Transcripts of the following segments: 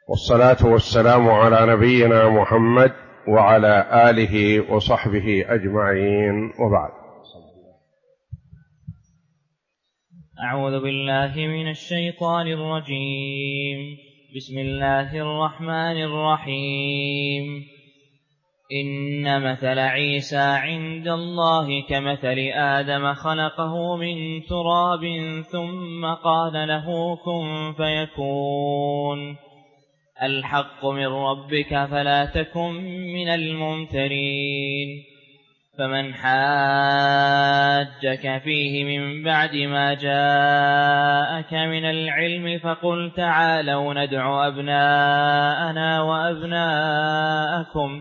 والصلاة والسلام على نبينا محمد وعلى آله وصحبه أجمعين، وبعد. أعوذ بالله من الشيطان الرجيم. بسم الله الرحمن الرحيم. إن مثل عيسى عند الله كمثل آدم خلقه من تراب ثم قال له كن فيكون. الحق من ربك فلا تكن من الممترين. فمن حاجك فيه من بعد ما جاءك من العلم فقل تعالوا ندع أبناءنا وأبناءكم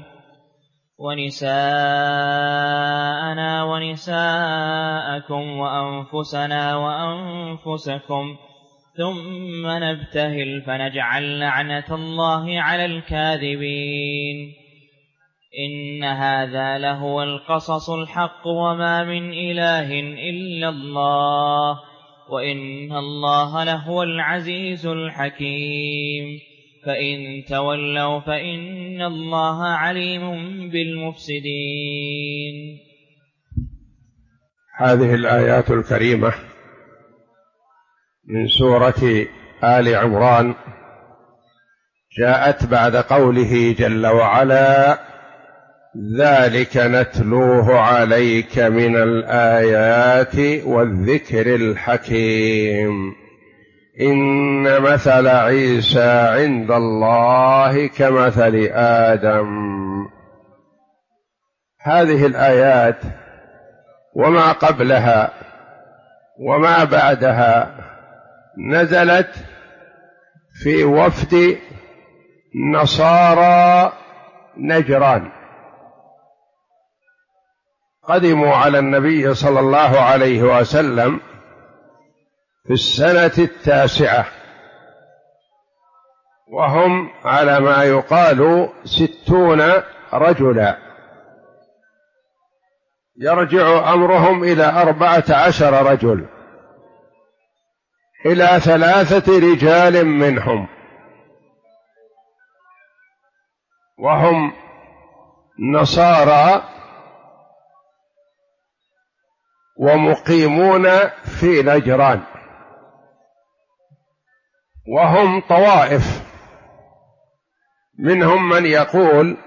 ونساءنا ونساءكم وأنفسنا وأنفسكم ثم نبتهل فنجعل لعنة الله على الكاذبين. إن هذا لهو القصص الحق وما من إله إلا الله وإن الله لهو العزيز الحكيم. فإن تولوا فإن الله عليم بالمفسدين. هذه الآيات الكريمة من سورة آل عمران جاءت بعد قوله جل وعلا: ذلك نتلوه عليك من الآيات والذكر الحكيم. إن مثل عيسى عند الله كمثل آدم. هذه الآيات وما قبلها وما بعدها نزلت في وفد نصارى نجران، قدموا على النبي صلى الله عليه وسلم في السنة 9، وهم على ما يقال 60 رجلا، يرجع أمرهم إلى 14 رجل، إلى 3 رجال منهم، وهم نصارى ومقيمون في نجران، وهم طوائف، منهم من يقول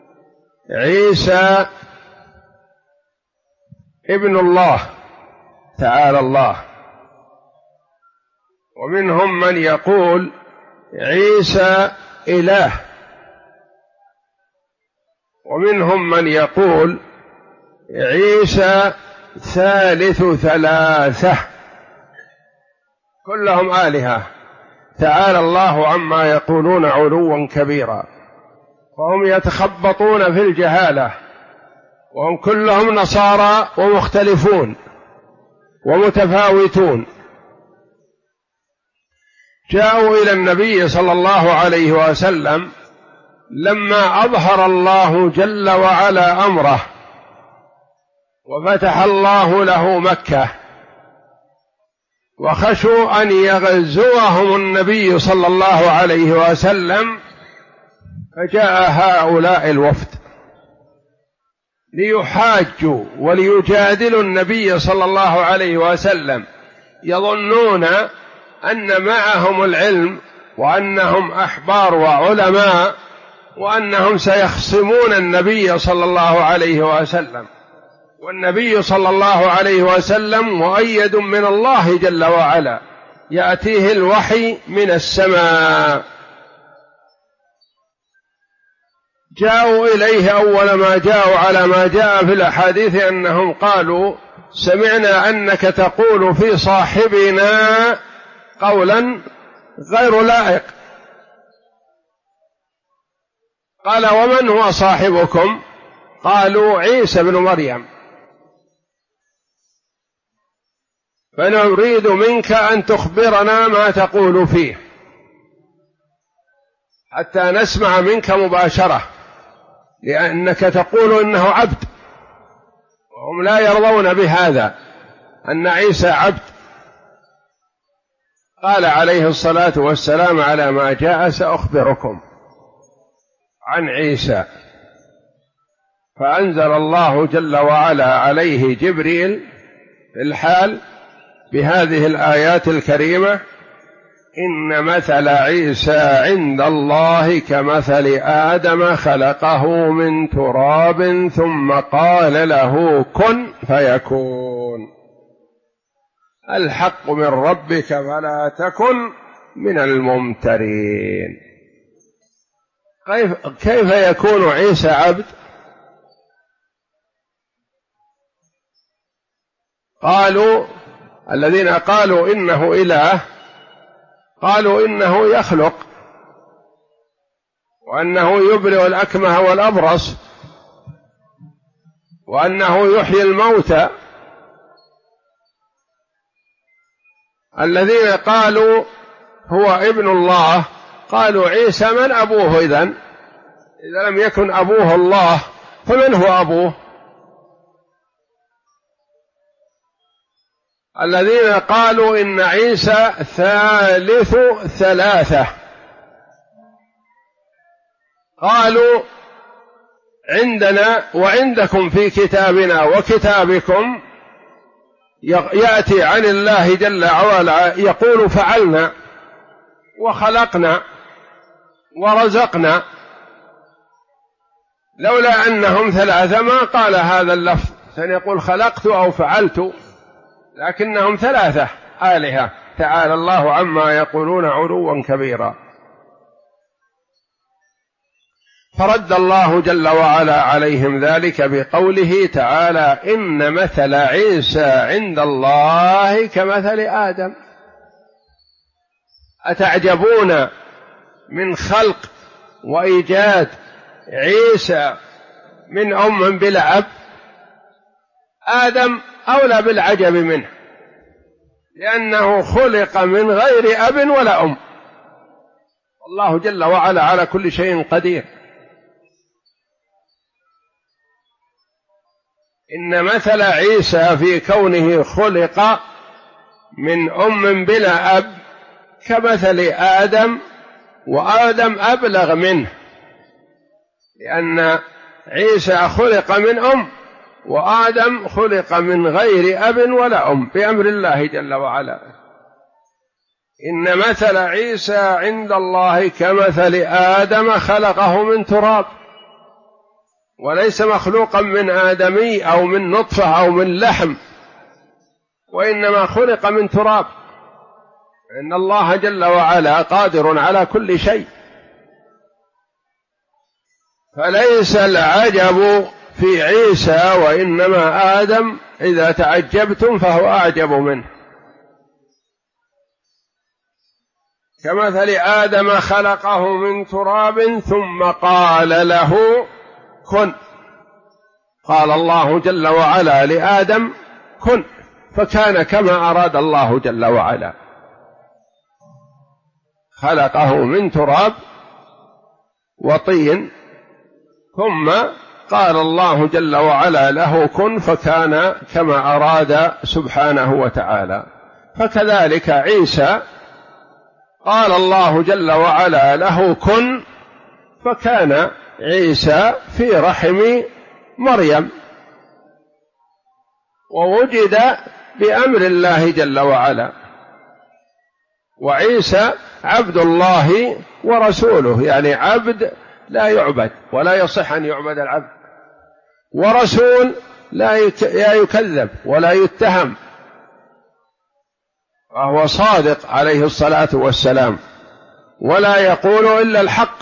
عيسى ابن الله تعالى الله، ومنهم من يقول عيسى إله، ومنهم من يقول عيسى ثالث 3، كلهم آلهة، تعالى الله عما يقولون علوا كبيرا. وهم يتخبطون في الجهالة، وهم كلهم نصارى ومختلفون ومتفاوتون. جاءوا إلى النبي صلى الله عليه وسلم لما أظهر الله جل وعلا أمره وفتح الله له مكة، وخشوا أن يغزوهم النبي صلى الله عليه وسلم، فجاء هؤلاء الوفد ليحاجوا وليجادلوا النبي صلى الله عليه وسلم، يظنون أن معهم العلم وأنهم أحبار وعلماء وأنهم سيخصمون النبي صلى الله عليه وسلم، والنبي صلى الله عليه وسلم مؤيد من الله جل وعلا، يأتيه الوحي من السماء. جاءوا إليه أول ما جاءوا على ما جاء في الأحاديث أنهم قالوا: سمعنا أنك تقول في صاحبنا قولا غير لائق. قال: ومن هو صاحبكم؟ قالوا: عيسى بن مريم. فنريد منك أن تخبرنا ما تقول فيه حتى نسمع منك مباشرة، لأنك تقول إنه عبد، وهم لا يرضون بهذا، أن عيسى عبد. قال عليه الصلاة والسلام على ما جاء: سأخبركم عن عيسى. فأنزل الله جل وعلا عليه جبريل في الحال بهذه الآيات الكريمة: إن مثل عيسى عند الله كمثل آدم خلقه من تراب ثم قال له كن فيكون. الحق من ربك فلا تكن من الممترين. كيف يكون عيسى عبد؟ قالوا الذين قالوا إنه إله قالوا إنه يخلق، وأنه يبرئ الأكمه والأبرص، وأنه يحيي الموتى. الذين قالوا هو ابن الله قالوا عيسى من أبوه إذن؟ إذا لم يكن أبوه الله فمن هو أبوه؟ الذين قالوا إن عيسى ثالث ثلاثة قالوا عندنا وعندكم في كتابنا وكتابكم يأتي عن الله جل وعلا يقول فعلنا وخلقنا ورزقنا، لولا أنهم ثلاثة ما قال هذا اللفظ، سنقول خلقت أو فعلت، لكنهم ثلاثة آلهة تعالى الله عما يقولون علوا كبيرا. فرد الله جل وعلا عليهم ذلك بقوله تعالى: إن مثل عيسى عند الله كمثل آدم. أتعجبون من خلق وإيجاد عيسى من أم بلا أب؟ آدم أولى بالعجب منه، لأنه خلق من غير أب ولا أم. الله جل وعلا على كل شيء قدير. إن مثل عيسى في كونه خلق من أم بلا أب كمثل آدم، وآدم أبلغ منه، لأن عيسى خلق من أم وآدم خلق من غير أب ولا أم بأمر الله جل وعلا. إن مثل عيسى عند الله كمثل آدم خلقه من تراب، وليس مخلوقا من آدمي أو من نطفة أو من لحم، وإنما خلق من تراب. إن الله جل وعلا قادر على كل شيء. فليس العجب في عيسى وإنما آدم، إذا تعجبتم فهو أعجب منه. كمثل آدم خلقه من تراب ثم قال له كن. قال الله جل وعلا لآدم كن، فكان كما أراد الله جل وعلا. خلقه من تراب وطين، ثم قال الله جل وعلا له كن، فكان كما أراد سبحانه وتعالى. فكذلك عيسى قال الله جل وعلا له كن، فكان عيسى في رحم مريم، ووجد بأمر الله جل وعلا. وعيسى عبد الله ورسوله، يعني عبد لا يعبد ولا يصح أن يعبد العبد، ورسول لا يكذب ولا يتهم، وهو صادق عليه الصلاة والسلام ولا يقول إلا الحق.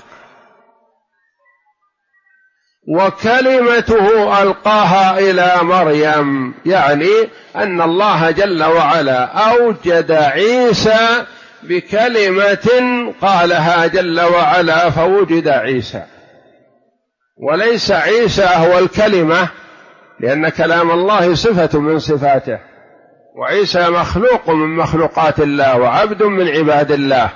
وكلمته ألقاها إلى مريم، يعني أن الله جل وعلا أوجد عيسى بكلمة قالها جل وعلا فوجد عيسى، وليس عيسى هو الكلمة، لأن كلام الله صفة من صفاته، وعيسى مخلوق من مخلوقات الله وعبد من عباد الله.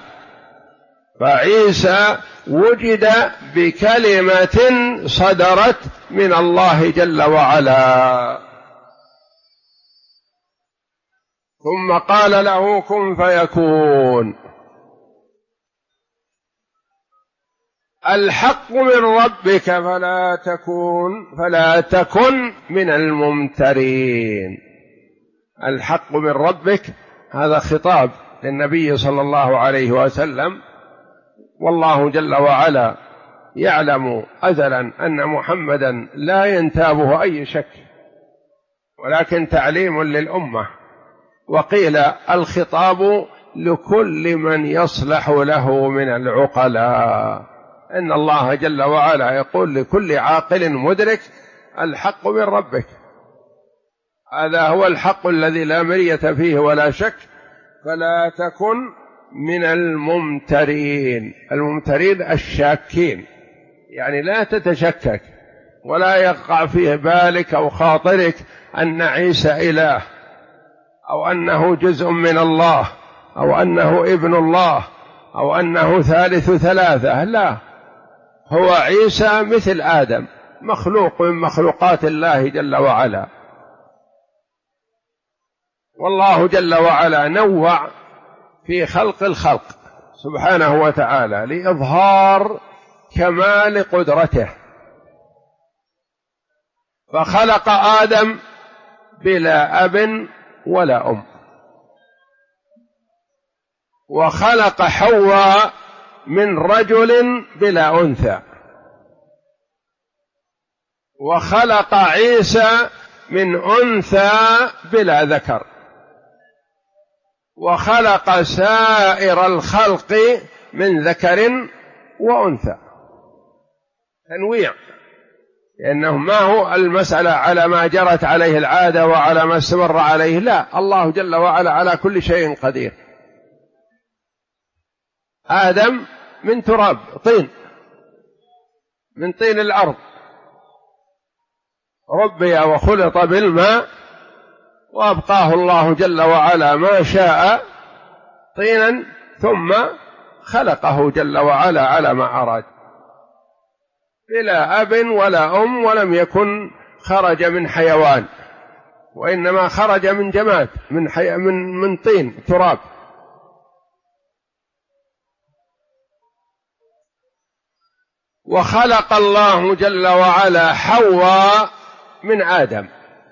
فعيسى وجد بكلمة صدرت من الله جل وعلا. ثم قال له كن فيكون. الحق من ربك فلا تكن من الممترين. الحق من ربك هذا خطاب للنبي صلى الله عليه وسلم، والله جل وعلا يعلم أزلا أن محمدا لا ينتابه أي شك، ولكن تعليم للأمة. وقيل الخطاب لكل من يصلح له من العقلاء، إن الله جل وعلا يقول لكل عاقل مدرك الحق من ربك، هذا هو الحق الذي لا مرية فيه ولا شك. فلا تكن من الممترين. الممترين الشاكين، يعني لا تتشكك ولا يقع في بالك أو خاطرك أن عيسى إله، أو أنه جزء من الله، أو أنه ابن الله، أو أنه ثالث ثلاثة. لا، هو عيسى مثل آدم، مخلوق من مخلوقات الله جل وعلا. والله جل وعلا نوع في خلق الخلق سبحانه وتعالى لإظهار كمال قدرته، فخلق آدم بلا أب ولا أم، وخلق حواء من رجل بلا أنثى، وخلق عيسى من أنثى بلا ذكر، وخلق سائر الخلق من ذكر وأنثى. تنويع، لأنه ما هو المسألة على ما جرت عليه العادة وعلى ما استمر عليه، لا، الله جل وعلا على كل شيء قدير. آدم من تراب، طين، من طين الأرض، ربي وخلط بالماء، وأبقاه الله جل وعلا ما شاء طينا، ثم خلقه جل وعلا على ما أراد، بلا أب ولا أم، ولم يكن خرج من حيوان، وإنما خرج من جماد، من طين تراب. وخلق الله جل وعلا حواء من آدم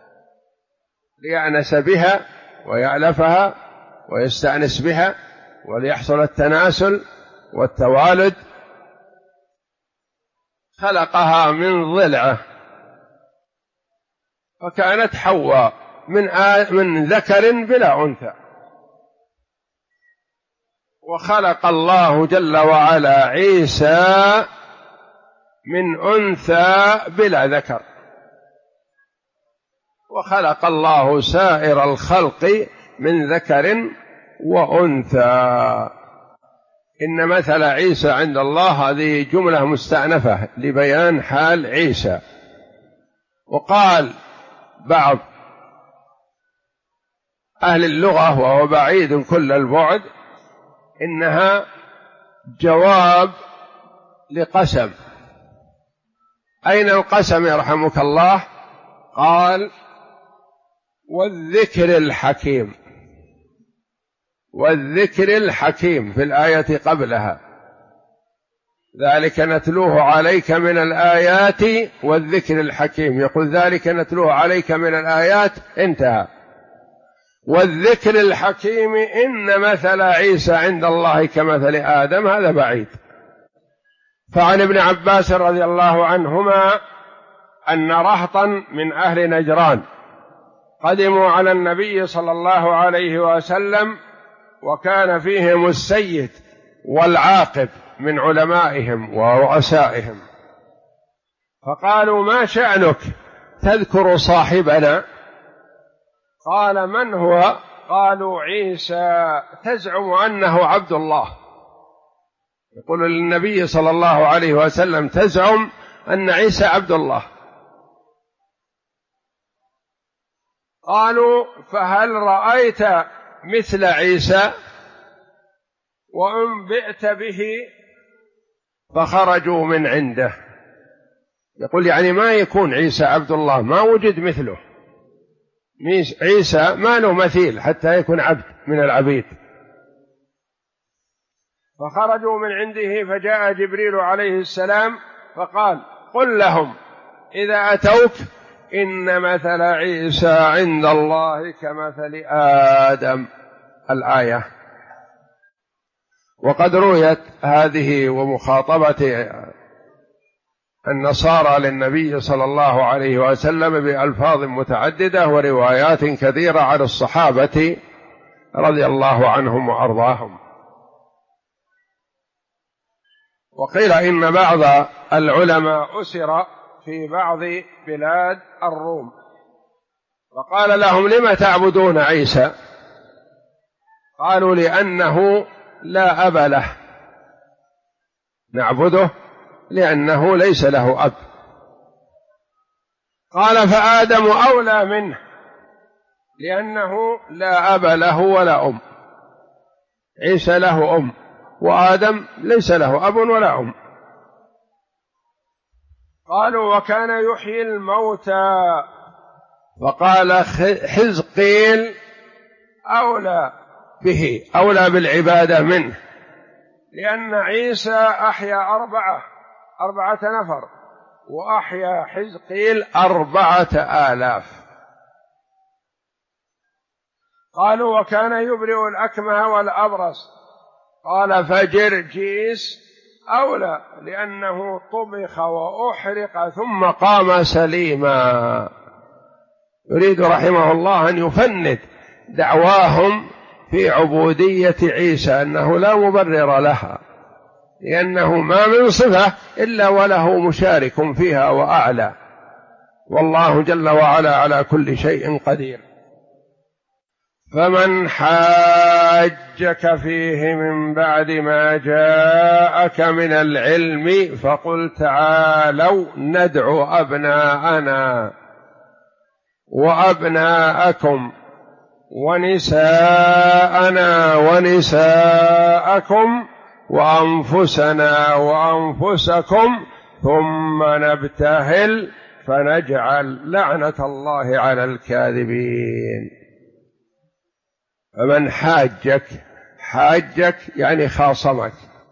ليأنس بها ويألفها ويستأنس بها وليحصل التناسل والتوالد. خلقها من ضلعه، فكانت حواء من ذكر بلا أنثى. وخلق الله جل وعلا عيسى من أنثى بلا ذكر، وخلق الله سائر الخلق من ذكر وأنثى. إن مثل عيسى عند الله، هذه جملة مستأنفة لبيان حال عيسى. وقال بعض أهل اللغة وهو بعيد كل البعد إنها جواب لقسم. أين القسم يرحمك الله؟ قال والذكر الحكيم، والذكر الحكيم في الآية قبلها، ذلك نتلوه عليك من الآيات والذكر الحكيم، يقول ذلك نتلوه عليك من الآيات، انتهى. والذكر الحكيم إن مثل عيسى عند الله كمثل آدم، هذا بعيد. فعن ابن عباس رضي الله عنهما أن رهطا من أهل نجران قدموا على النبي صلى الله عليه وسلم، وكان فيهم السيد والعاقب من علمائهم ورؤسائهم، فقالوا ما شأنك تذكر صاحبنا؟ قال من هو؟ قالوا عيسى، تزعم أنه عبد الله. يقول للنبي صلى الله عليه وسلم تزعم أن عيسى عبد الله. قالوا فهل رأيت مثل عيسى؟ وأنبئت به؟ فخرجوا من عنده. يقول يعني ما يكون عيسى عبد الله، ما وجد مثله، عيسى ما له مثيل حتى يكون عبد من العبيد. فخرجوا من عنده فجاء جبريل عليه السلام فقال قل لهم إذا أتوك إن مثل عيسى عند الله كمثل آدم. الآية. وقد رويت هذه ومخاطبة النصارى للنبي صلى الله عليه وسلم بألفاظ متعددة وروايات كثيرة عن الصحابة رضي الله عنهم وأرضاهم. وقيل إن بعض العلماء أسر في بعض بلاد الروم وقال لهم لم تعبدون عيسى؟ قالوا لأنه لا أب له، نعبده لأنه ليس له أب. قال فآدم أولى منه لأنه لا أب له ولا أم. عيسى له أم وآدم ليس له أب ولا أم. قالوا وكان يحيي الموتى، فقال حزقيل أولى به، أولى بالعبادة منه، لأن عيسى أحيا أربعة نفر وأحيا حزقيل 4000. قالوا وكان يبرئ الأكمه والأبرص، قال فجرجيس أولى لأنه طبخ وأحرق ثم قام سليما. يريد رحمه الله أن يفند دعواهم في عبودية عيسى أنه لا مبرر لها، لأنه ما من صفة إلا وله مشارك فيها وأعلى، والله جل وعلا على كل شيء قدير. فمن حاجك فيه من بعد ما جاءك من العلم فقل تعالوا ندعو أبناءنا وأبناءكم ونساءنا ونساءكم وأنفسنا وأنفسكم ثم نبتهل فنجعل لعنة الله على الكاذبين. فمن حاجك يعني خاصمك،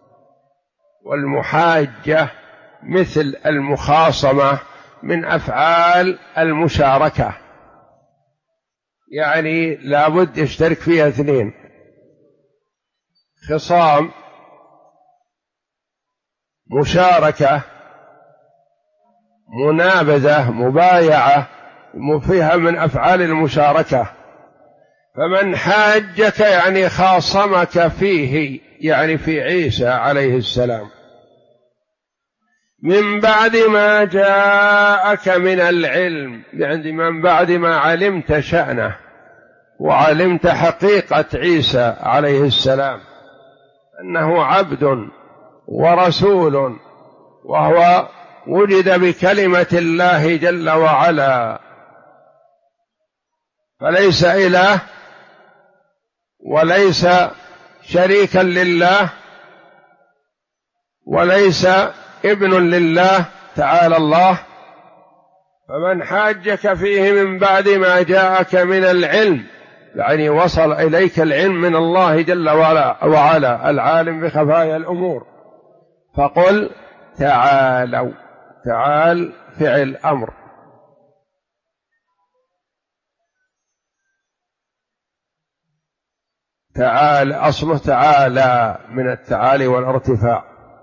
والمحاجة مثل المخاصمة من أفعال المشاركة، يعني لابد يشترك فيها اثنين، خصام، مشاركة، منابذة، مبايعة، فيها من أفعال المشاركة. فمن حاجك يعني خاصمك فيه، يعني في عيسى عليه السلام، من بعد ما جاءك من العلم، يعني من بعد ما علمت شأنه وعلمت حقيقة عيسى عليه السلام أنه عبد ورسول، وهو وجد بكلمة الله جل وعلا، فليس إله وليس شريكا لله وليس ابن لله تعالى الله. فمن حاجك فيه من بعد ما جاءك من العلم، يعني وصل إليك العلم من الله جل وعلا العالم بخفايا الأمور، فقل تعالوا. تعال فعل أمر، تعال أصله تعالى من التعالي والارتفاع،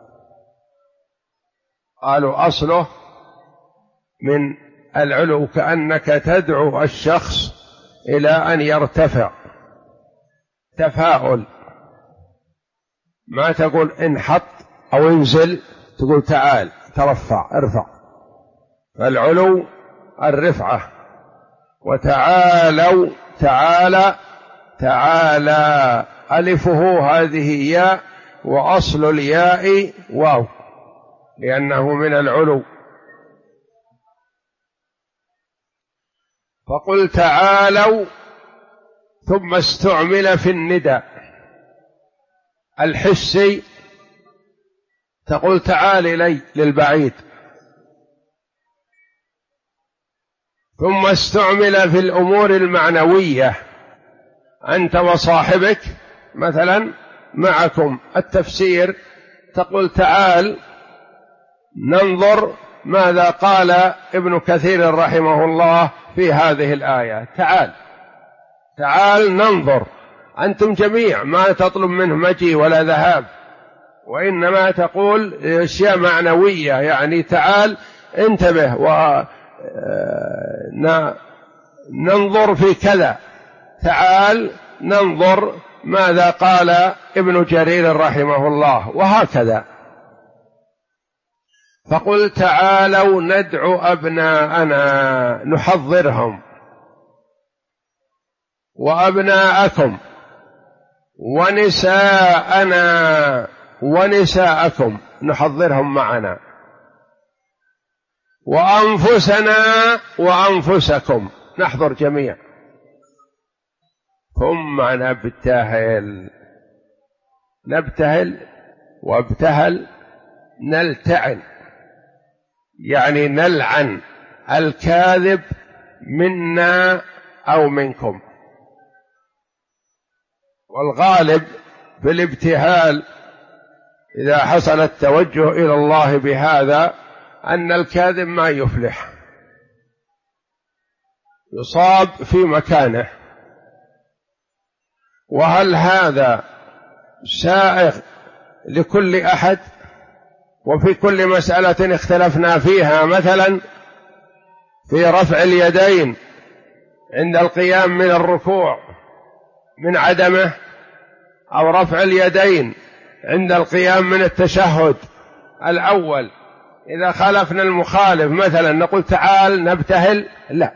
قالوا أصله من العلو، كأنك تدعو الشخص إلى أن يرتفع، تفاؤل، ما تقول انحط أو انزل، تقول تعال ترفع ارفع، فالعلو الرفعة. وتعالوا تعالى تعالى ألفه هذه ياء، وأصل الياء واو لأنه من العلو. فقل تعالوا ثم استعمل في النداء الحسي، تقول تعال إلي للبعيد، ثم استعمل في الأمور المعنوية، أنت وصاحبك مثلا معكم التفسير، تقول تعال ننظر ماذا قال ابن كثير رحمه الله في هذه الآية، تعال ننظر. أنتم جميع ما تطلب منه مجيء ولا ذهاب، وإنما تقول أشياء معنوية، يعني تعال انتبه وننظر في كذا، تعال ننظر ماذا قال ابن جرير رحمه الله، وهكذا. فقل تعالوا ندعو أبناءنا نحضرهم، وأبناءكم، ونساءنا ونساءكم نحضرهم معنا، وأنفسنا وأنفسكم نحضر جميع، ثم نبتهل وابتهل نلتعن، يعني نلعن الكاذب منا أو منكم. والغالب في الابتهال إذا حصل التوجه إلى الله بهذا أن الكاذب ما يفلح، يصاب في مكانه. وهل هذا سائغ لكل أحد؟ وفي كل مسألة اختلفنا فيها، مثلا في رفع اليدين عند القيام من الركوع من عدمه، أو رفع اليدين عند القيام من التشهد الأول، إذا خالفنا المخالف مثلا نقول تعال نبتهل؟ لا.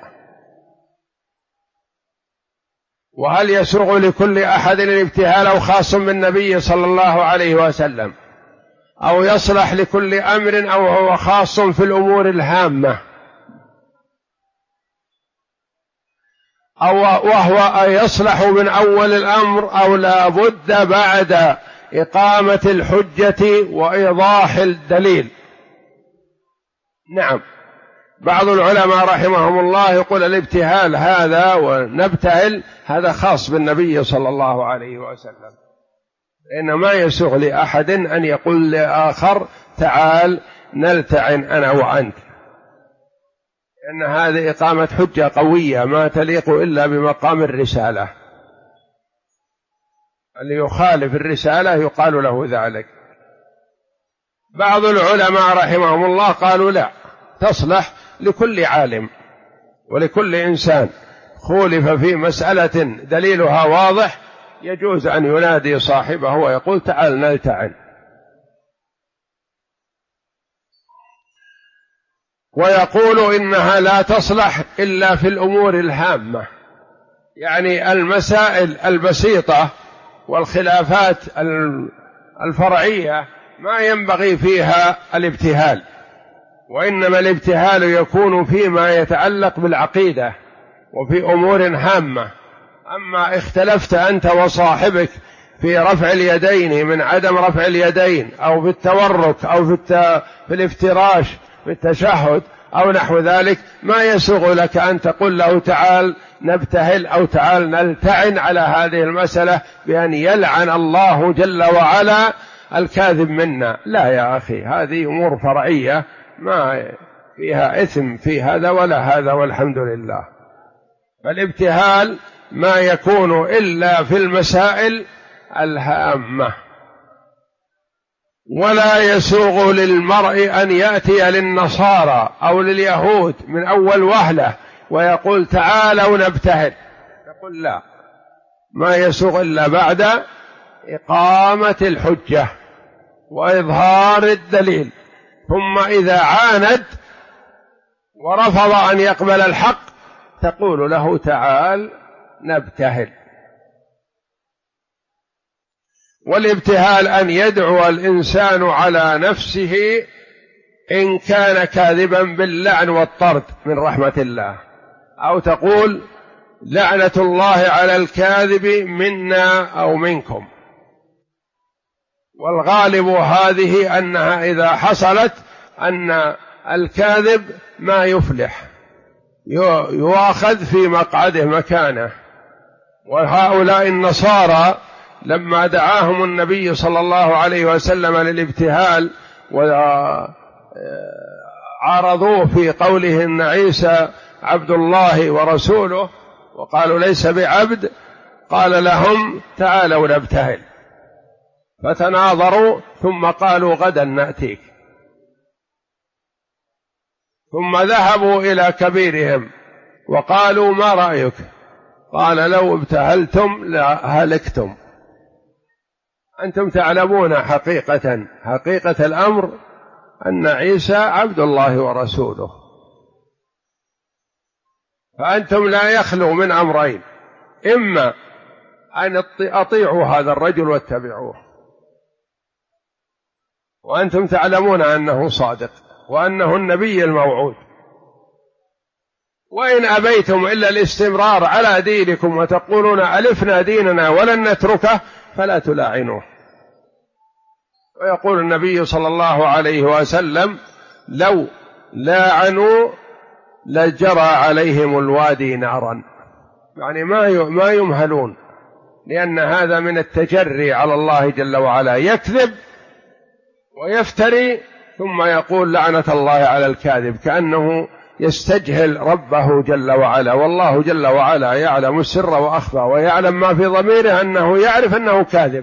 وهل يسوغ لكل أحد الابتهال أو خاص بالنبي صلى الله عليه وسلم، أو يصلح لكل أمر، أو هو خاص في الأمور الهامة، أو وهو يصلح من أول الأمر، أو لا بد بعد إقامة الحجة وإيضاح الدليل؟ نعم، بعض العلماء رحمهم الله يقول الابتهال هذا ونبتهل هذا خاص بالنبي صلى الله عليه وسلم، لأن ما يسوغ لأحد أن يقول لآخر تعال نلتعن أنا وأنت، إن هذه إقامة حجة قوية ما تليق إلا بمقام الرسالة، اللي يخالف الرسالة يقال له ذلك. بعض العلماء رحمهم الله قالوا لا، تصلح لكل عالم ولكل إنسان خولف في مسألة دليلها واضح، يجوز أن ينادي صاحبه ويقول تعال نلتعن. ويقول إنها لا تصلح إلا في الأمور الهامة، يعني المسائل البسيطة والخلافات الفرعية ما ينبغي فيها الابتهال، وإنما الابتهال يكون فيما يتعلق بالعقيدة وفي أمور هامة. أما اختلفت أنت وصاحبك في رفع اليدين من عدم رفع اليدين، أو في التورك، أو في الافتراش في التشهد أو نحو ذلك، ما يسوغ لك أن تقول له تعال نبتهل أو تعال نلتعن على هذه المسألة بأن يلعن الله جل وعلا الكاذب منا. لا يا أخي، هذه أمور فرعية ما فيها إثم في هذا ولا هذا، والحمد لله. فالابتهال ما يكون إلا في المسائل الهامة. ولا يسوغ للمرء أن يأتي للنصارى أو لليهود من أول وهلة ويقول تعالوا نبتهل، يقول لا، ما يسوغ إلا بعد إقامة الحجة وإظهار الدليل، ثم إذا عاند ورفض أن يقبل الحق تقول له تعال نبتهل. والابتهال أن يدعو الإنسان على نفسه إن كان كاذبا باللعن والطرد من رحمة الله، أو تقول لعنة الله على الكاذب منا أو منكم. والغالب هذه أنها إذا حصلت أن الكاذب ما يفلح، يؤخذ في مقعده مكانه. وهؤلاء النصارى لما دعاهم النبي صلى الله عليه وسلم للابتهال وعارضوه في قوله إن عيسى عبد الله ورسوله وقالوا ليس بعبد، قال لهم تعالوا نبتهل، فتناظروا ثم قالوا غدا نأتيك. ثم ذهبوا إلى كبيرهم وقالوا ما رأيك؟ قال لو ابتهلتم لهلكتم. أنتم تعلمون حقيقة الأمر أن عيسى عبد الله ورسوله، فأنتم لا يخلو من أمرين: إما أن أطيعوا هذا الرجل واتبعوه وأنتم تعلمون أنه صادق وأنه النبي الموعود، وإن أبيتم إلا الاستمرار على دينكم وتقولون ألفنا ديننا ولن نتركه فلا تلاعنوه. ويقول النبي صلى الله عليه وسلم: لو لاعنوا لجرى عليهم الوادي نارا، يعني ما يمهلون، لأن هذا من التجري على الله جل وعلا، يكذب ويفتري ثم يقول لعنة الله على الكاذب، كأنه يستجهل ربه جل وعلا، والله جل وعلا يعلم السر وأخفى ويعلم ما في ضميره أنه يعرف أنه كاذب.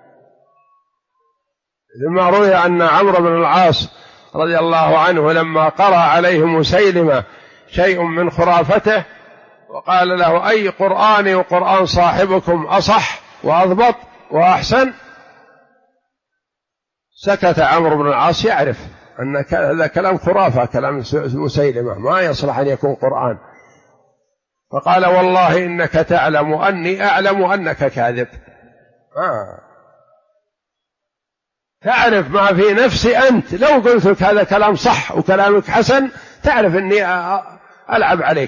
لما روي أن عمرو بن العاص رضي الله عنه لما قرأ عليه مسيلمة شيء من خرافته وقال له: أي قرآن وقرآن صاحبكم أصح وأضبط وأحسن؟ سكت عمرو بن العاص، يعرف أن هذا كلام خرافة، كلام مسيلمة ما يصلح أن يكون قرآن. فقال: والله إنك تعلم أني أعلم أنك كاذب. تعرف ما في نفسي أنت، لو قلت لك هذا كلام صح وكلامك حسن تعرف أني ألعب عليك.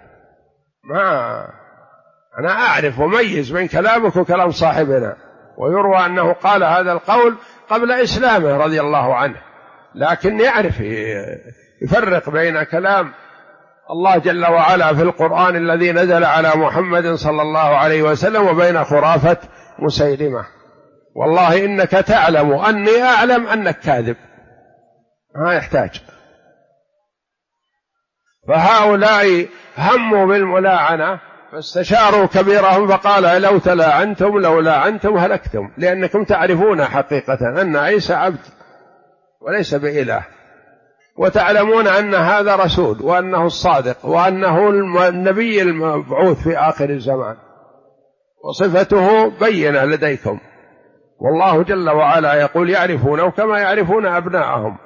أنا أعرف وميز بين كلامك وكلام صاحبنا. ويروى أنه قال هذا القول قبل إسلامه رضي الله عنه، لكن يعرف يفرق بين كلام الله جل وعلا في القرآن الذي نزل على محمد صلى الله عليه وسلم وبين خرافة مسيلمة. والله إنك تعلم أني أعلم أنك كاذب، ما يحتاج. فهؤلاء هموا بالملاعنة فاستشاروا كبيرهم فقال: لو لاعنتم هلكتم، لأنكم تعرفون حقيقة أن عيسى عبد وليس بإله، وتعلمون أن هذا رسول وأنه الصادق وأنه النبي المبعوث في آخر الزمان، وصفته بينة لديكم. والله جل وعلا يقول: يعرفونه كما يعرفون أبناءهم.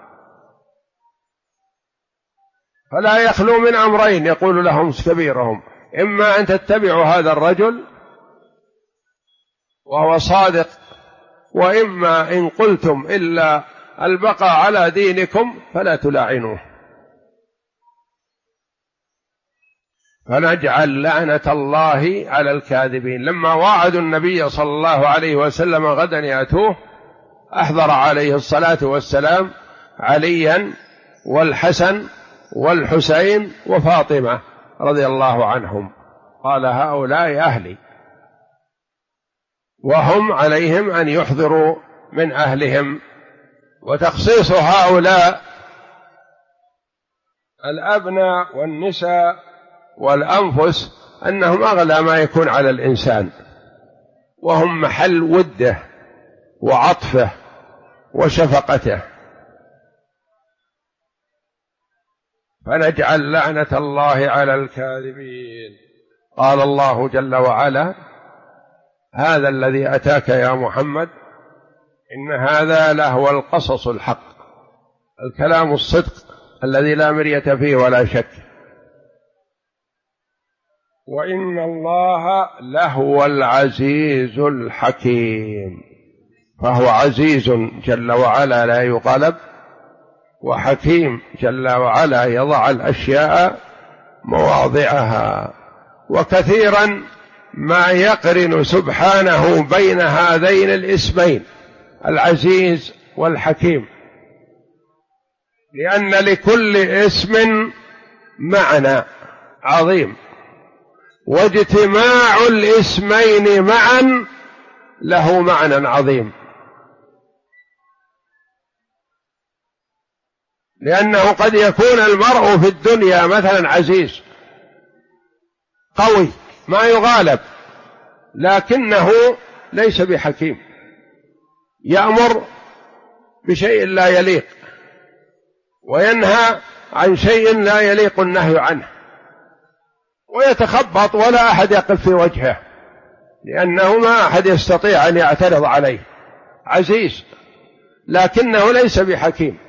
فلا يخلو من أمرين يقول لهم كبيرهم: إما أن تتبعوا هذا الرجل وهو صادق، وإما إن قلتم إلا البقاء على دينكم فلا تلاعنوه. فنجعل لعنة الله على الكاذبين. لما وعدوا النبي صلى الله عليه وسلم غدا يأتوه، أحضر عليه الصلاة والسلام عليا والحسن والحسين وفاطمة رضي الله عنهم، قال: هؤلاء أهلي، وهم عليهم أن يحضروا من أهلهم. وتخصيص هؤلاء الأبناء والنساء والأنفس أنهم أغلى ما يكون على الإنسان، وهم محل وده وعطفه وشفقته. فنجعل لعنة الله على الكاذبين. قال الله جل وعلا: هذا الذي أتاك يا محمد إن هذا لهو القصص الحق، الكلام الصدق الذي لا مرية فيه ولا شك. وإن الله لهو العزيز الحكيم، فهو عزيز جل وعلا لا يغلب، وحكيم جل وعلا يضع الأشياء مواضعها. وكثيرا ما يقرن سبحانه بين هذين الاسمين العزيز والحكيم، لأن لكل اسم معنى، عظيم. واجتماع الاسمين معا له معنى عظيم، لأنه قد يكون المرء في الدنيا مثلا عزيز قوي ما يغالب، لكنه ليس بحكيم، يأمر بشيء لا يليق وينهى عن شيء لا يليق النهي عنه، ويتخبط ولا أحد يقف في وجهه، لأنه ما أحد يستطيع أن يعترض عليه، عزيز لكنه ليس بحكيم.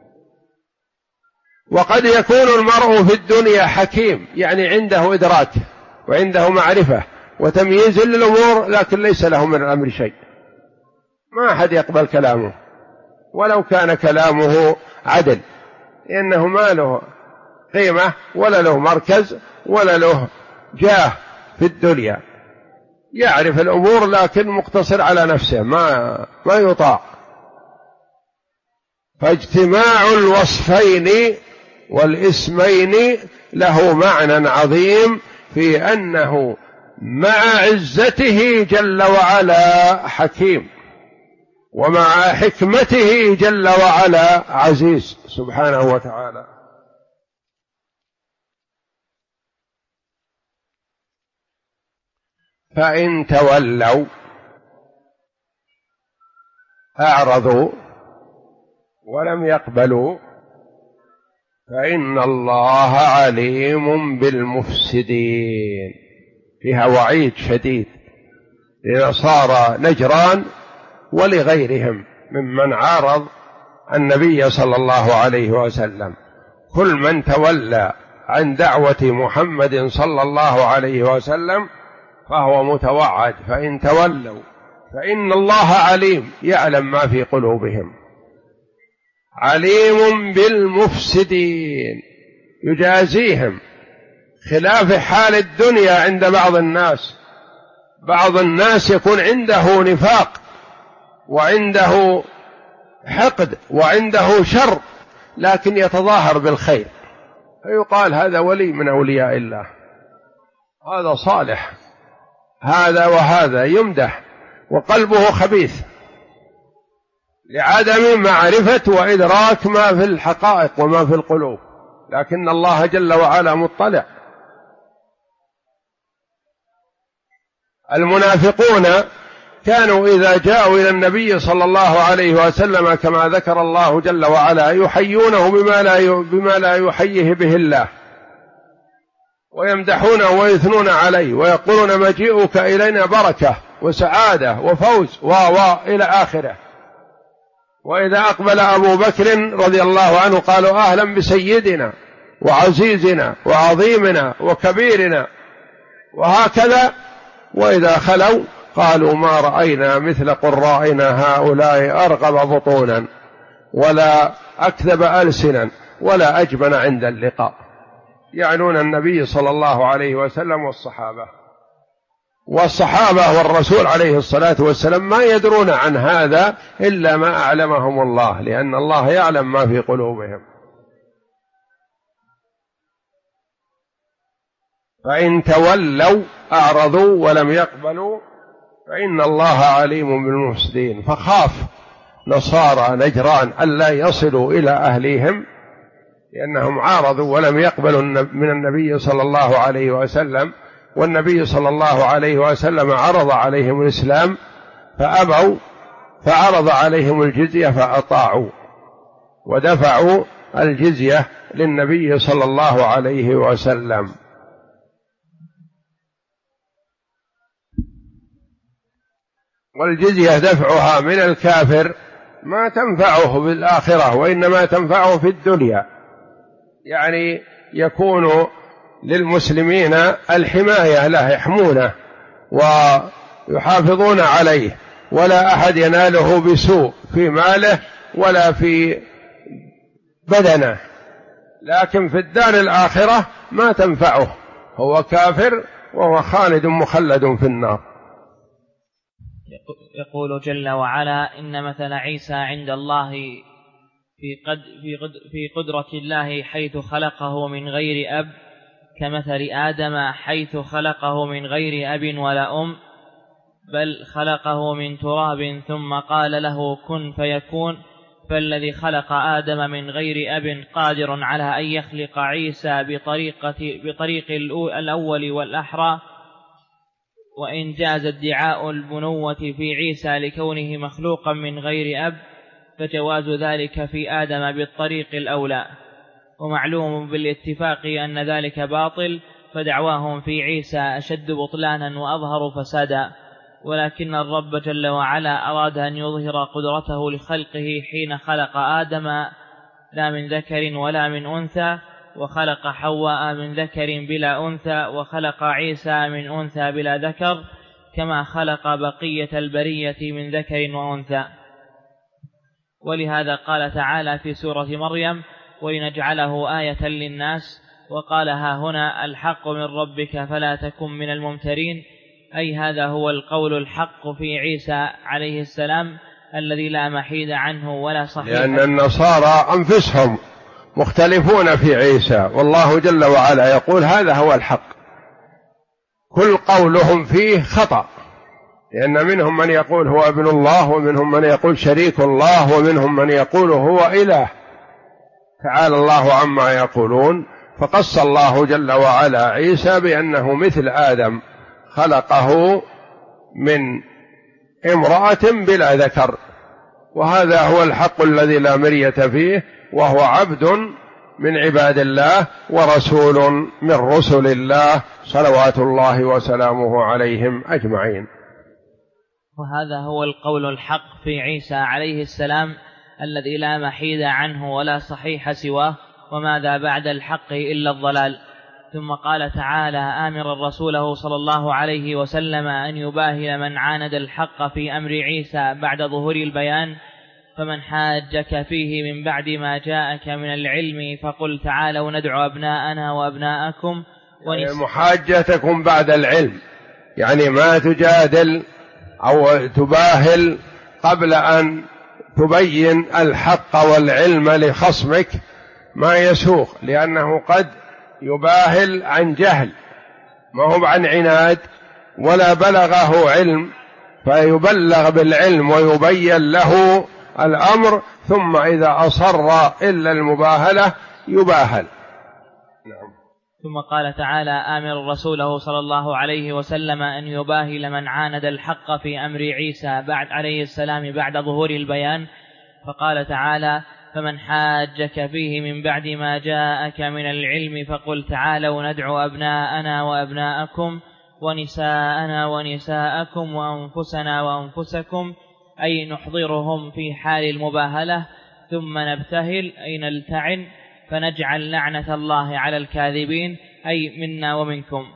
وقد يكون المرء في الدنيا حكيم، يعني عنده إدراك وعنده معرفة وتمييز للأمور، لكن ليس له من الأمر شيء، ما أحد يقبل كلامه ولو كان كلامه عدل، لأنه ما له قيمة ولا له مركز ولا له جاه في الدنيا، يعرف الأمور لكن مقتصر على نفسه ما يطاع. فاجتماع الوصفين والاسمين له معنى عظيم في أنه مع عزته جل وعلا حكيم، ومع حكمته جل وعلا عزيز سبحانه وتعالى. فإن تولوا أعرضوا ولم يقبلوا فإن الله عليم بالمفسدين. فيها وعيد شديد لنصارى نجران ولغيرهم ممن عارض النبي صلى الله عليه وسلم. كل من تولى عن دعوة محمد صلى الله عليه وسلم فهو متوعد. فإن تولوا فإن الله عليم، يعلم ما في قلوبهم، عليم بالمفسدين، يجازيهم، خلاف حال الدنيا عند بعض الناس. بعض الناس يكون عنده نفاق وعنده حقد وعنده شر، لكن يتظاهر بالخير، فيقال هذا ولي من أولياء الله، هذا صالح، هذا وهذا يمدح، وقلبه خبيث لعدم معرفة وإدراك ما في الحقائق وما في القلوب، لكن الله جل وعلا مطلع. المنافقون كانوا إذا جاءوا إلى النبي صلى الله عليه وسلم كما ذكر الله جل وعلا يحيونه بما لا يحييه به الله، ويمدحونه ويثنون عليه ويقولون مجيئك إلينا بركة وسعادة وفوز إلى آخره. وإذا أقبل أبو بكر رضي الله عنه قالوا أهلا بسيدنا وعزيزنا وعظيمنا وكبيرنا، وهكذا. وإذا خلوا قالوا ما رأينا مثل قرائنا هؤلاء أرغب بطونا ولا أكذب ألسنا ولا أجبن عند اللقاء، يعنون النبي صلى الله عليه وسلم والصحابة والرسول عليه الصلاة والسلام ما يدرون عن هذا إلا ما أعلمهم الله، لأن الله يعلم ما في قلوبهم. فإن تولوا أعرضوا ولم يقبلوا فإن الله عليم بالمفسدين. فخاف نصارى نجران ألا يصلوا إلى أهليهم لأنهم عارضوا ولم يقبلوا من النبي صلى الله عليه وسلم، والنبي صلى الله عليه وسلم عرض عليهم الإسلام فأبوا، فعرض عليهم الجزية فأطاعوا ودفعوا الجزية للنبي صلى الله عليه وسلم. والجزية دفعها من الكافر ما تنفعه بالآخرة وإنما تنفعه في الدنيا، يعني يكون للمسلمين الحماية له، يحمونه ويحافظون عليه، ولا أحد يناله بسوء في ماله ولا في بدنه. لكن في الدار الآخرة ما تنفعه، هو كافر وهو خالد مخلد في النار. يقول جل وعلا إن مثل عيسى عند الله في قدرة الله حيث خلقه من غير أب كمثل آدم حيث خلقه من غير أب ولا أم، بل خلقه من تراب ثم قال له كن فيكون. فالذي خلق آدم من غير أب قادر على أن يخلق عيسى بطريق الأول والأحرى، وإن جاز ادعاء البنوة في عيسى لكونه مخلوقا من غير أب فجواز ذلك في آدم بالطريق الأولى، ومعلوم بالاتفاق أن ذلك باطل، فدعواهم في عيسى أشد بطلانا وأظهر فسادا. ولكن الرب جل وعلا أراد أن يظهر قدرته لخلقه حين خلق آدم لا من ذكر ولا من أنثى، وخلق حواء من ذكر بلا أنثى، وخلق عيسى من أنثى بلا ذكر، كما خلق بقية البرية من ذكر وأنثى. ولهذا قال تعالى في سورة مريم ولنجعله آية للناس، وقال ها هنا الحق من ربك فلا تكن من الممترين، أي هذا هو القول الحق في عيسى عليه السلام الذي لا محيد عنه ولا صحيح. لأن النصارى أنفسهم مختلفون في عيسى، والله جل وعلا يقول هذا هو الحق، كل قولهم فيه خطأ، لأن منهم من يقول هو ابن الله، ومنهم من يقول شريك الله، ومنهم من يقول هو إله، تعالى الله عما يقولون. فقص الله جل وعلا عيسى بأنه مثل آدم خلقه من امرأة بلا ذكر، وهذا هو الحق الذي لا مرية فيه، وهو عبد من عباد الله ورسول من رسل الله صلوات الله وسلامه عليهم أجمعين. وهذا هو القول الحق في عيسى عليه السلام الذي لا محيد عنه ولا صحيح سواه، وماذا بعد الحق إلا الضلال. ثم قال تعالى آمرا رسوله صلى الله عليه وسلم أن يباهل من عاند الحق في أمر عيسى بعد ظهور البيان، فمن حاجك فيه من بعد ما جاءك من العلم فقل تعالوا ندعو أبناءنا وأبناءكم محاجتكم بعد العلم، يعني ما تجادل أو تباهل قبل أن تبين الحق والعلم لخصمك ما يسوق، لأنه قد يباهل عن جهل، ما هو عن عناد ولا بلغه علم، فيبلغ بالعلم ويبين له الأمر، ثم إذا أصر إلا المباهلة يباهل. نعم. ثم قال تعالى آمر رسوله صلى الله عليه وسلم أن يباهل من عاند الحق في أمر عيسى بعد عليه السلام بعد ظهور البيان، فقال تعالى فمن حاجك فيه من بعد ما جاءك من العلم فقل تعالوا ندعو أبناءنا وأبناءكم ونساءنا ونساءكم وأنفسنا وأنفسكم، أي نحضرهم في حال المباهلة، ثم نبتهل أي نلتعن، فنجعل لعنة الله على الكاذبين، أي منا ومنكم.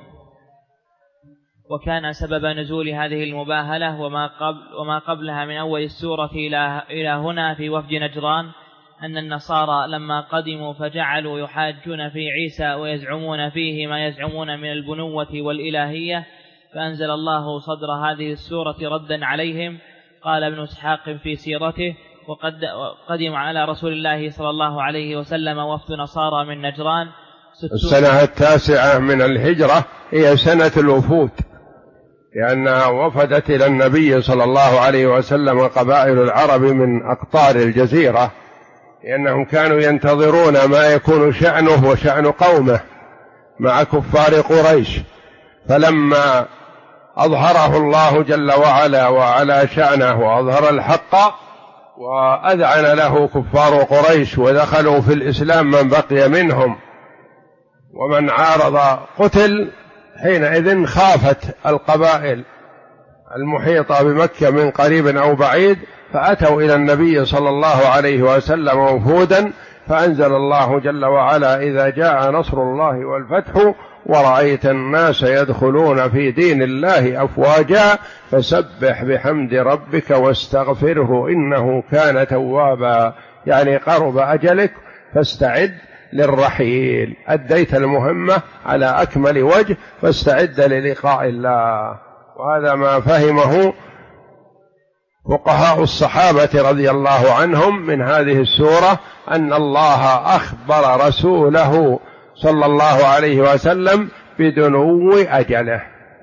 وكان سبب نزول هذه المباهلة وما قبلها من أول السورة إلى هنا في وفد نجران أن النصارى لما قدموا فجعلوا يحاجون في عيسى ويزعمون فيه ما يزعمون من البنوة والإلهية، فأنزل الله صدر هذه السورة ردا عليهم. قال ابن إسحاق في سيرته وقد قدم على رسول الله صلى الله عليه وسلم وفد نصارى من نجران. السنة 9 من الهجرة هي سنة الوفود، لأنها وفدت إلى النبي صلى الله عليه وسلم قبائل العرب من أقطار الجزيرة، لأنهم كانوا ينتظرون ما يكون شأنه وشأن قومه مع كفار قريش، فلما أظهره الله جل وعلا وعلى شأنه وأظهر الحق وأذعن له كفار قريش ودخلوا في الإسلام من بقي منهم، ومن عارض قتل، حينئذ خافت القبائل المحيطة بمكة من قريب أو بعيد، فأتوا إلى النبي صلى الله عليه وسلم وفودا، فأنزل الله جل وعلا إذا جاء نصر الله والفتح ورأيت الناس يدخلون في دين الله أفواجا فسبح بحمد ربك واستغفره إنه كان توابا، يعني قرب أجلك فاستعد للرحيل، أديت المهمة على أكمل وجه فاستعد للقاء الله. وهذا ما فهمه فقهاء الصحابة رضي الله عنهم من هذه السورة، أن الله أخبر رسوله صلى الله عليه وسلم بدنو أجله.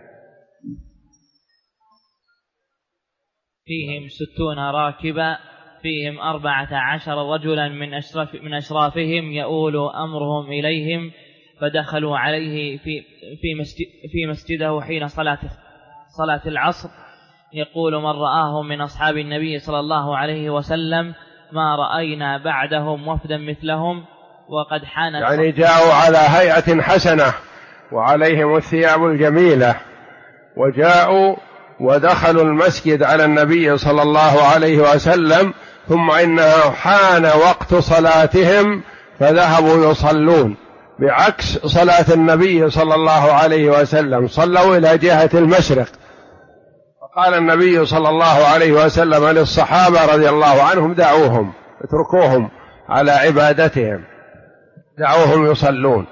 فيهم 60 راكبا فيهم 14 رجلا من أشرافهم يؤول أمرهم إليهم، فدخلوا عليه في مسجده حين صلاة العصر، يقول من رآهم من أصحاب النبي صلى الله عليه وسلم ما رأينا بعدهم وفدا مثلهم، وقد حانت يعني جاءوا على هيئة حسنة وعليهم الثياب الجميلة، وجاءوا ودخلوا المسجد على النبي صلى الله عليه وسلم، ثم إنه حان وقت صلاتهم فذهبوا يصلون بعكس صلاة النبي صلى الله عليه وسلم، صلوا إلى جهة المشرق. فقال النبي صلى الله عليه وسلم للصحابة رضي الله عنهم دعوهم، اتركوهم على عبادتهم، دعوهم يصلون.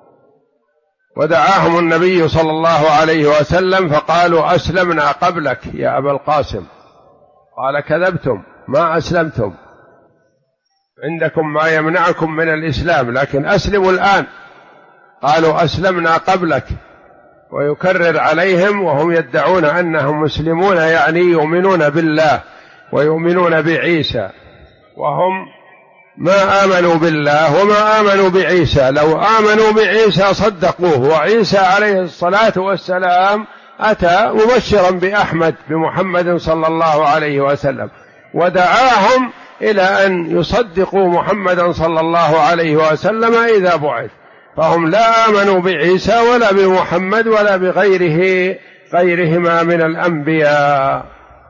ودعاهم النبي صلى الله عليه وسلم فقالوا أسلمنا قبلك يا أبا القاسم. قال كذبتم، ما أسلمتم، عندكم ما يمنعكم من الإسلام، لكن أسلموا الآن. قالوا أسلمنا قبلك، ويكرر عليهم وهم يدعون أنهم مسلمون، يعني يؤمنون بالله ويؤمنون بعيسى، وهم ما آمنوا بالله وما آمنوا بعيسى. لو آمنوا بعيسى صدقوه، وعيسى عليه الصلاة والسلام أتى مبشرا بأحمد بمحمد صلى الله عليه وسلم، ودعاهم إلى أن يصدقوا محمدا صلى الله عليه وسلم إذا بعث، فهم لا آمنوا بعيسى ولا بمحمد ولا غيرهما من الأنبياء.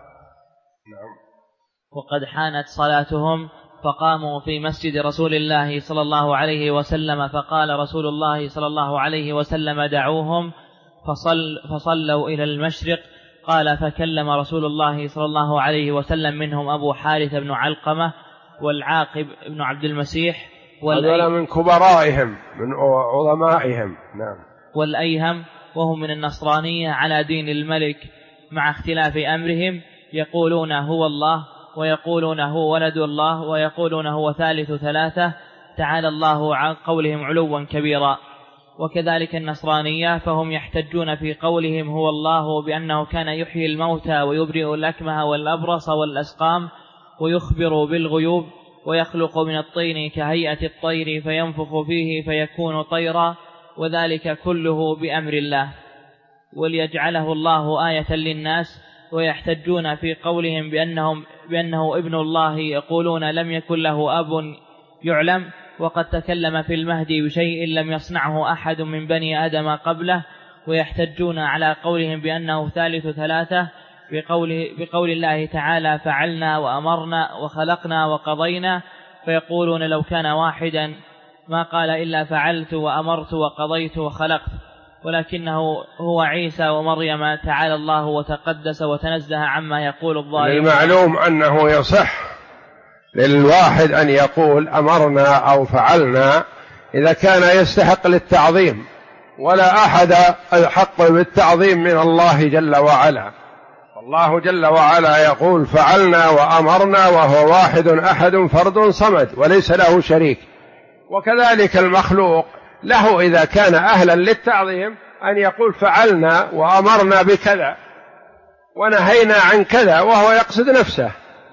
وقد حانت صلاتهم فقاموا في مسجد رسول الله صلى الله عليه وسلم، فقال رسول الله صلى الله عليه وسلم دعوهم، فصلوا إلى المشرق. قال فكلم رسول الله صلى الله عليه وسلم منهم أبو حارث بن علقمة والعاقب بن عبد المسيح هذول من كبرائهم من عظمائهم، نعم، والأيهم وهم من النصرانية على دين الملك مع اختلاف أمرهم، يقولون هو الله، ويقولون هو ولد الله، ويقولون هو ثالث ثلاثة، تعالى الله عن قولهم علوا كبيرا. وكذلك النصرانية فهم يحتجون في قولهم هو الله بأنه كان يحيي الموتى ويبرئ الأكمه والأبرص والأسقام ويخبر بالغيوب، ويخلق من الطين كهيئة الطير فينفخ فيه فيكون طيرا، وذلك كله بأمر الله، وليجعله الله آية للناس. ويحتجون في قولهم بأنه ابن الله، يقولون لم يكن له أب يعلم، وقد تكلم في المهدي بشيء لم يصنعه أحد من بني آدم قبله. ويحتجون على قولهم بأنه ثالث ثلاثة بقول الله تعالى فعلنا وأمرنا وخلقنا وقضينا، فيقولون لو كان واحدا ما قال إلا فعلت وأمرت وقضيت وخلقت، ولكنه هو عيسى ومريم تعالى الله وتقدس وتنزه عما يقول الظالمون. المعلوم أنه يصح للواحد أن يقول أمرنا أو فعلنا إذا كان يستحق للتعظيم، ولا أحد أحق بالتعظيم من الله جل وعلا. الله جل وعلا يقول فعلنا وأمرنا، وهو واحد أحد فرد صمد وليس له شريك. وكذلك المخلوق له إذا كان أهلا للتعظيم أن يقول فعلنا وأمرنا بكذا ونهينا عن كذا، وهو يقصد نفسه.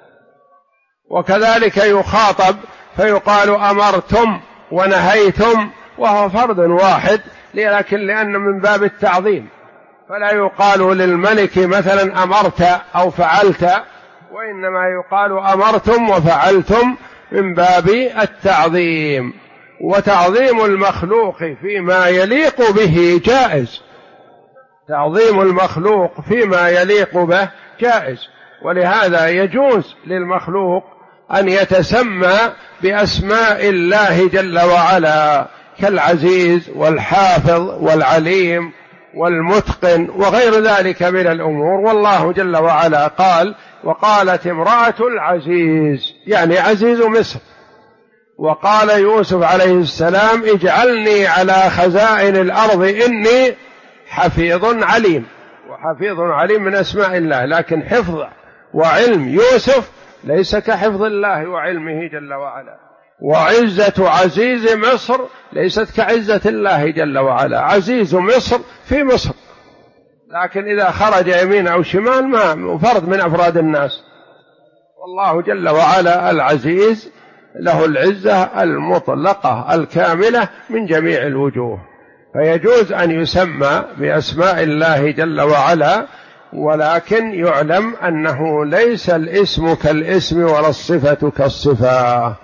وكذلك يخاطب فيقال أمرتم ونهيتم، وهو فرد واحد، لكن لأنه من باب التعظيم، فلا يقال للملك مثلا أمرت أو فعلت، وإنما يقال أمرتم وفعلتم من باب التعظيم. وتعظيم المخلوق فيما يليق به جائز، تعظيم المخلوق فيما يليق به جائز، ولهذا يجوز للمخلوق أن يتسمى بأسماء الله جل وعلا كالعزيز والحافظ والعليم والمتقن وغير ذلك من الأمور. والله جل وعلا قال وقالت امرأة العزيز، يعني عزيز مصر. وقال يوسف عليه السلام اجعلني على خزائن الأرض إني حفيظ عليم، وحفيظ عليم من أسماء الله، لكن حفظ وعلم يوسف ليس كحفظ الله وعلمه جل وعلا. وعزة عزيز مصر ليست كعزة الله جل وعلا. عزيز مصر في مصر، لكن إذا خرج يمين أو شمال ما فرد من أفراد الناس. والله جل وعلا العزيز له العزة المطلقة الكاملة من جميع الوجوه، فيجوز أن يسمى بأسماء الله جل وعلا، ولكن يعلم أنه ليس الاسم كالاسم ولا الصفة كالصفة.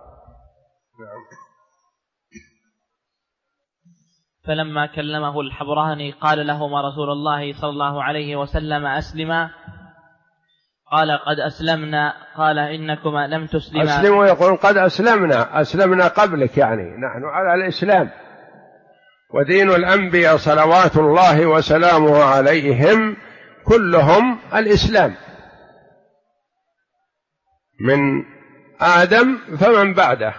فلما كلمه الحبراني قال لهما رسول الله صلى الله عليه وسلم: أسلما. قال: قد أسلمنا. قال: إنكما لم تسلما. أسلموا يقول قد أسلمنا قبلك، يعني نحن على الإسلام، ودين الأنبياء صلوات الله وسلامه عليهم كلهم الإسلام، من آدم فمن بعده.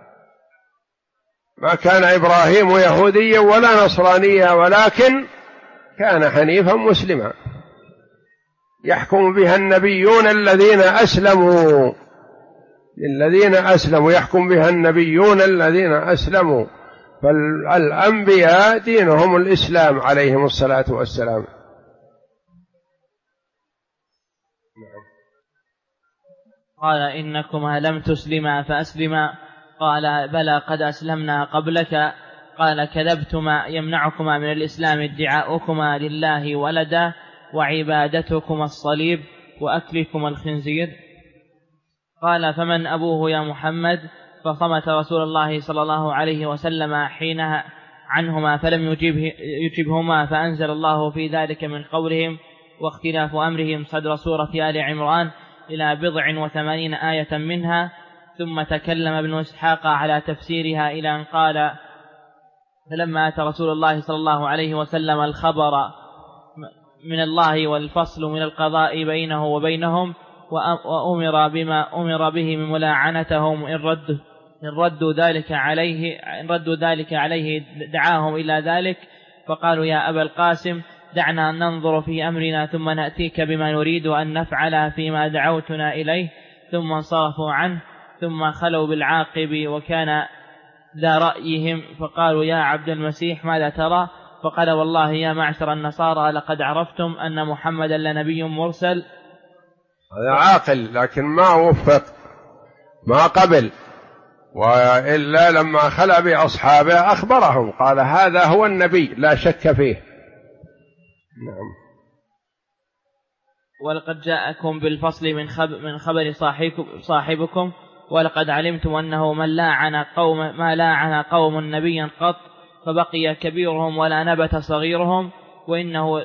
ما كان إبراهيم يهوديا ولا نصرانيا، ولكن كان حنيفا مسلما، يحكم بها النبيون الذين أسلموا، يحكم بها النبيون الذين أسلموا. فالأنبياء دينهم الإسلام عليهم الصلاة والسلام. قال: إنكما لم تسلما فأسلما. قال: بلى قد أسلمنا قبلك. قال: كذبتما، يمنعكما من الإسلام ادعاؤكما لله ولدا وعبادتكما الصليب وأكلكما الخنزير. قال: فمن أبوه يا محمد؟ فصمت رسول الله صلى الله عليه وسلم حينها عنهما فلم يجبهما، فأنزل الله في ذلك من قولهم واختلاف أمرهم صدر سورة آل عمران إلى 80 آية منها. ثم تكلم ابن إسحاق على تفسيرها إلى أن قال: فلما أتى رسول الله صلى الله عليه وسلم الخبر من الله والفصل من القضاء بينه وبينهم، وأمر بما أمر به من ملاعنتهم، إن ردوا ذلك عليه دعاهم إلى ذلك، فقالوا: يا أبا القاسم دعنا ننظر في أمرنا ثم نأتيك بما نريد أن نفعل فيما دعوتنا إليه. ثم انصرفوا عنه، ثم خلوا بالعاقب وكان ذا رأيهم، فقالوا: يا عبد المسيح ماذا ترى؟ فقال: والله يا معشر النصارى لقد عرفتم أن محمدا لنبي مرسل. هذا عاقل، لكن ما وفق، ما قبل، وإلا لما خلى بأصحابه أخبرهم قال: هذا هو النبي لا شك فيه. نعم. ولقد جاءكم بالفصل من خبر صاحبكم، ولقد علمتم أنه ما لاعن قوم نبيا قط فبقي كبيرهم ولا نبت صغيرهم، وإنه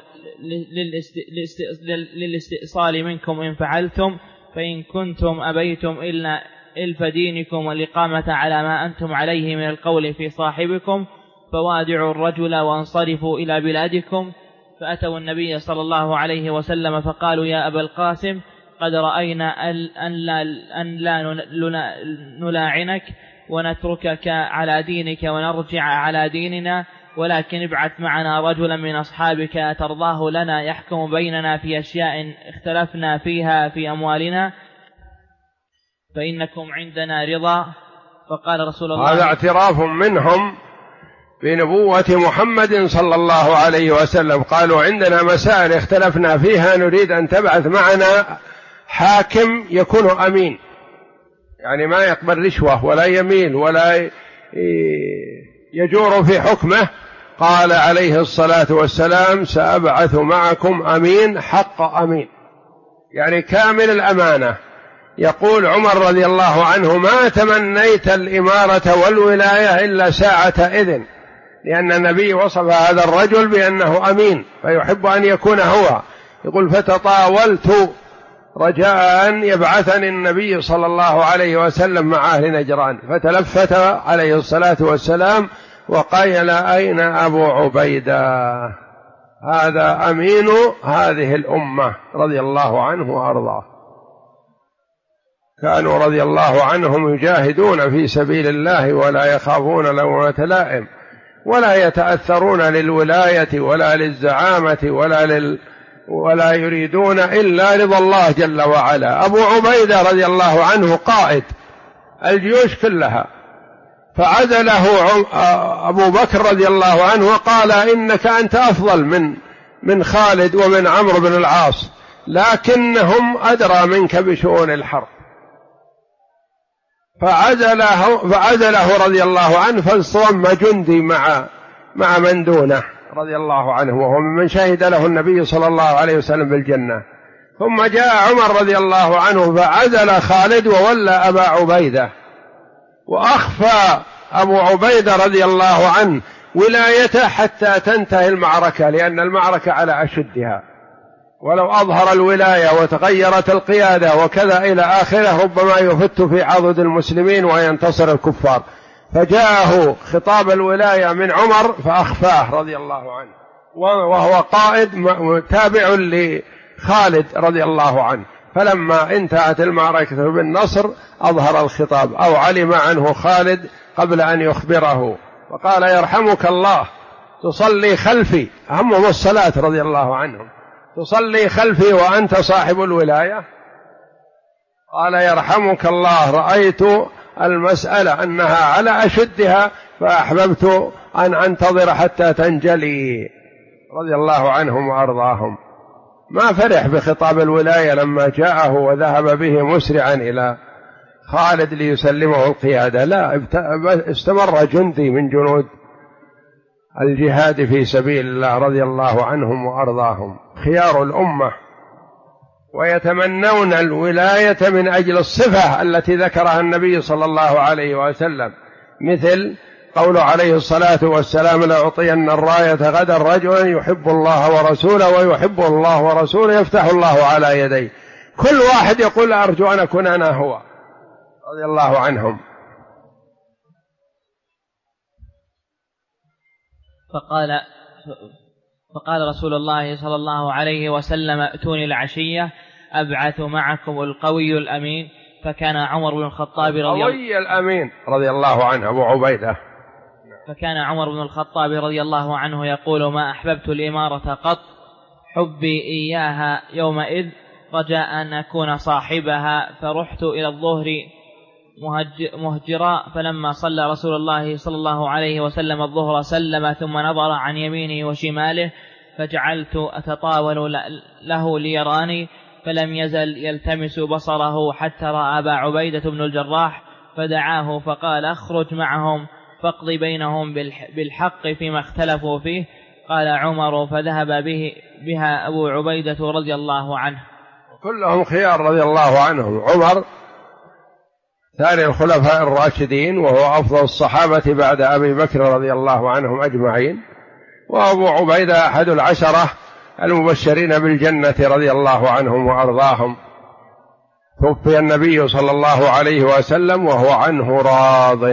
للاستئصال منكم إن فعلتم، فإن كنتم أبيتم إلا إلف دينكم والإقامة على ما أنتم عليه من القول في صاحبكم، فوادعوا الرجل وانصرفوا إلى بلادكم. فأتوا النبي صلى الله عليه وسلم فقالوا: يا أبا القاسم قد رأينا أن لا نلاعنك ونتركك على دينك ونرجع على ديننا، ولكن ابعث معنا رجلا من أصحابك ترضاه لنا يحكم بيننا في أشياء اختلفنا فيها في أموالنا، فإنكم عندنا رضا. فقال رسول الله: هذا اعتراف منهم بنبوة محمد صلى الله عليه وسلم. قالوا: عندنا مسائل اختلفنا فيها نريد أن تبعث معنا حاكم يكون أمين، يعني ما يقبل رشوة ولا يميل ولا يجور في حكمه. قال عليه الصلاة والسلام: سأبعث معكم أمين حق أمين، يعني كامل الأمانة. يقول عمر رضي الله عنه: ما تمنيت الإمارة والولاية إلا ساعة إذن، لأن النبي وصف هذا الرجل بأنه أمين فيحب أن يكون هو. يقول: فتطاولت رجاء أن يبعثني النبي صلى الله عليه وسلم مع أهل نجران، فتلفت عليه الصلاة والسلام وقال: أين أبو عبيدة؟ هذا أمين هذه الأمة رضي الله عنه وأرضاه. كانوا رضي الله عنهم يجاهدون في سبيل الله ولا يخافون لومة لائم، ولا يتأثرون للولاية ولا للزعامة ولا يريدون إلا رضا الله جل وعلا. أبو عبيدة رضي الله عنه قائد الجيوش كلها، فعزله أبو بكر رضي الله عنه وقال إنك أنت أفضل من خالد ومن عمرو بن العاص، لكنهم أدرى منك بشؤون الحرب. فعزله رضي الله عنه، فانصرم جندي مع من دونه رضي الله عنه، وهو ممن شهد له النبي صلى الله عليه وسلم بالجنة. ثم جاء عمر رضي الله عنه فعزل خالد وولى أبا عبيدة، وأخفى أبو عبيدة رضي الله عنه ولايته حتى تنتهي المعركة، لأن المعركة على أشدها، ولو أظهر الولاية وتغيرت القيادة وكذا إلى آخره ربما يفت في عضد المسلمين وينتصر الكفار. فجاءه خطاب الولاية من عمر فأخفاه رضي الله عنه، وهو قائد تابع لخالد رضي الله عنه. فلما انتهت المعركة بالنصر أظهر الخطاب، أو علم عنه خالد قبل أن يخبره، وقال يرحمك الله تصلي خلفي، أهمهم الصلاة رضي الله عنهم، تصلي خلفي وأنت صاحب الولاية. قال يرحمك الله رأيت المسألة أنها على أشدها فأحببت أن أنتظر حتى تنجلي رضي الله عنهم وأرضاهم. ما فرح بخطاب الولاية لما جاءه وذهب به مسرعا إلى خالد ليسلمه القيادة، لا، استمر جندي من جنود الجهاد في سبيل الله رضي الله عنهم وأرضاهم، خيار الأمة، ويتمنون الولاية من أجل الصفة التي ذكرها النبي صلى الله عليه وسلم، مثل قوله عليه الصلاة والسلام لأعطين الراية غدا رجلا يحب الله ورسوله ويحب الله ورسوله يفتح الله على يديه. كل واحد يقول أرجو أن أكون أنا هو رضي الله عنهم. فقال رسول الله صلى الله عليه وسلم ائتوني العشية أبعث معكم القوي الأمين. فكان عمر بن الخطاب القوي الأمين رضي الله عنه أبو عبيدة. فكان عمر بن الخطاب رضي الله عنه يقول ما أحببت الإمارة قط، حبي إياها يومئذ رجاء أن أكون صاحبها. فرحت إلى الظهر مهجرا، فلما صلى رسول الله صلى الله عليه وسلم الظهر سلم ثم نظر عن يمينه وشماله، فجعلت أتطاول له ليراني، فلم يزل يلتمس بصره حتى رأى أبا عبيدة بن الجراح فدعاه فقال اخرج معهم فاقض بينهم بالحق فيما اختلفوا فيه. قال عمر فذهب بها أبو عبيدة رضي الله عنه. كلهم خيار رضي الله عنهم. عمر ثاني الخلفاء الراشدين وهو أفضل الصحابة بعد أبي بكر رضي الله عنهم أجمعين، وأبو عبيدة أحد العشرة المبشرين بالجنة رضي الله عنهم وأرضاهم. توفي النبي صلى الله عليه وسلم وهو عنه راض.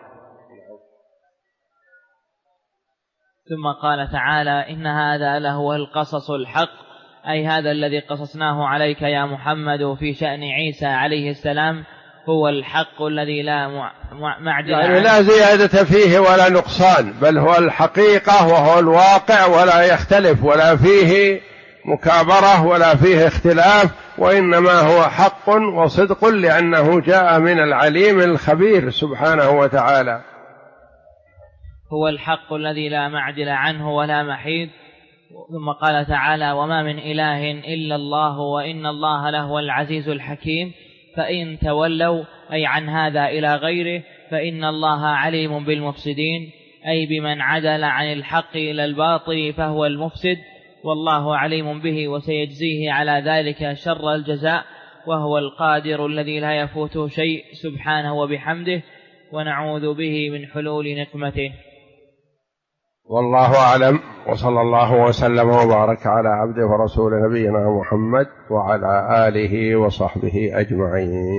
ثم قال تعالى إن هذا لهو القصص الحق، أي هذا الذي قصصناه عليك يا محمد في شأن عيسى عليه السلام هو الحق الذي لا معدل يعني لا زيادة فيه ولا نقصان، بل هو الحقيقة وهو الواقع ولا يختلف ولا فيه مكابرة ولا فيه اختلاف، وإنما هو حق وصدق لأنه جاء من العليم الخبير سبحانه وتعالى. هو الحق الذي لا معدل عنه ولا محيد. ثم قال تعالى وما من إله إلا الله وإن الله لهو العزيز الحكيم. فإن تولوا أي عن هذا إلى غيره فإن الله عليم بالمفسدين، أي بمن عدل عن الحق إلى الباطل فهو المفسد، والله عليم به وسيجزيه على ذلك شر الجزاء، وهو القادر الذي لا يفوته شيء سبحانه وبحمده، ونعوذ به من حلول نقمته. والله أعلم، وصلى الله وسلم وبارك على عبده ورسوله نبينا محمد وعلى آله وصحبه أجمعين.